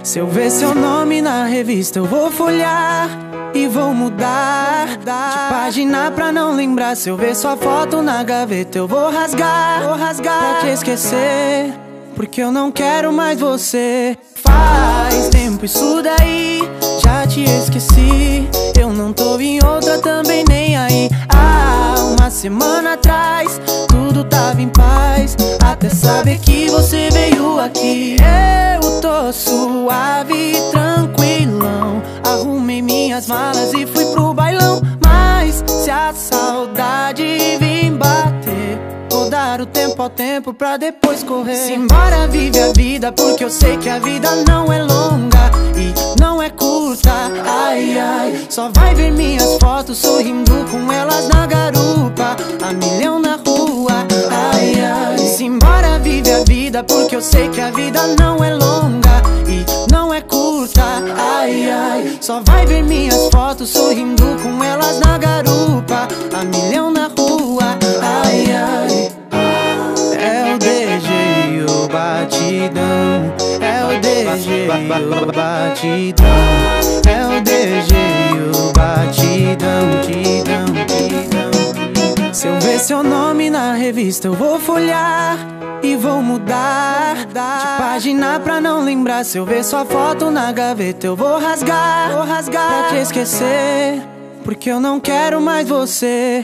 Se eu ver seu nome na revista eu vou folhear e vou mudar de página pra não lembrar. Se eu ver sua foto na gaveta eu vou rasgar pra te esquecer, porque eu não quero mais você. Faz tempo isso daí, já te esqueci. Eu não tô em outra, também nem aí. Há uma semana atrás tudo tava em paz, até saber que você veio aqui. Eu tô suave, tranquilão, arrumei minhas malas e fui pro bailão. Mas se a saudade vir bater, vou dar o tempo ao tempo pra depois correr. Simbora, vive a vida, porque eu sei que a vida não é longa e não é curta. Ai, ai, só vai ver minhas fotos sorrindo com elas na garupa, a milhão na rua. Ai, ai, simbora, vive a vida, porque eu sei que a vida não é longa e não é curta. Ai, ai, só vai ver minhas fotos sorrindo com elas na garupa, a milhão na rua. Ai, ai, é o DG e o batidão, é o DG e o batidão, é o DG e o batidão, tidão, tidão. Se eu ver seu nome na revista eu vou folhear e vou mudar de página pra não lembrar. Se eu ver sua foto na gaveta eu vou rasgar pra te esquecer, porque eu não quero mais você.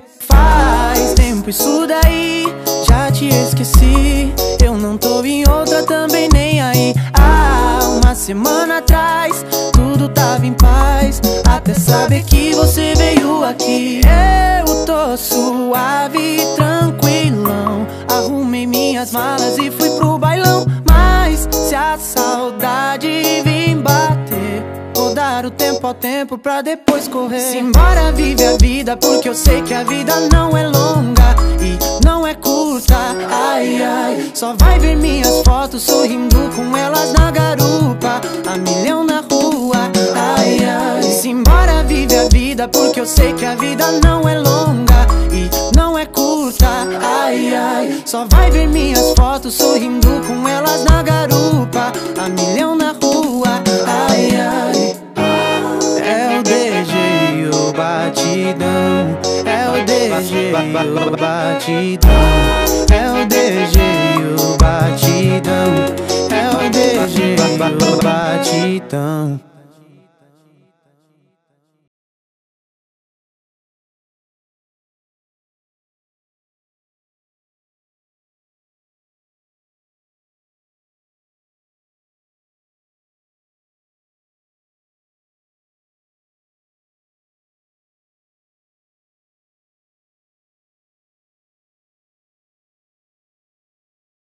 Faz tempo isso daí, já te esqueci. Eu não tô em outra, também nem aí. Há uma semana atrás tudo tava em paz, até saber que você veio aqui. Eu tô suave, tranquilão, arrumei minhas malas e fui pro bailão. Mas se a saudade vir bater, vou dar o tempo ao tempo pra depois correr. Simbora, vive a vida, porque eu sei que a vida não é longa e não é curta. Ai, ai, só vai ver minhas fotos sorrindo com elas na garupa, a milhão na rua. Ai, ai, simbora, vive a vida, porque eu sei que a vida não é longa e não é curta. Ai, ai, só vai ver minhas fotos sorrindo com elas na garupa, a milhão na rua. Ai, ai, é o DG e o batidão, é o DG e o batidão, é o DG e o batidão, é o DG e o batidão.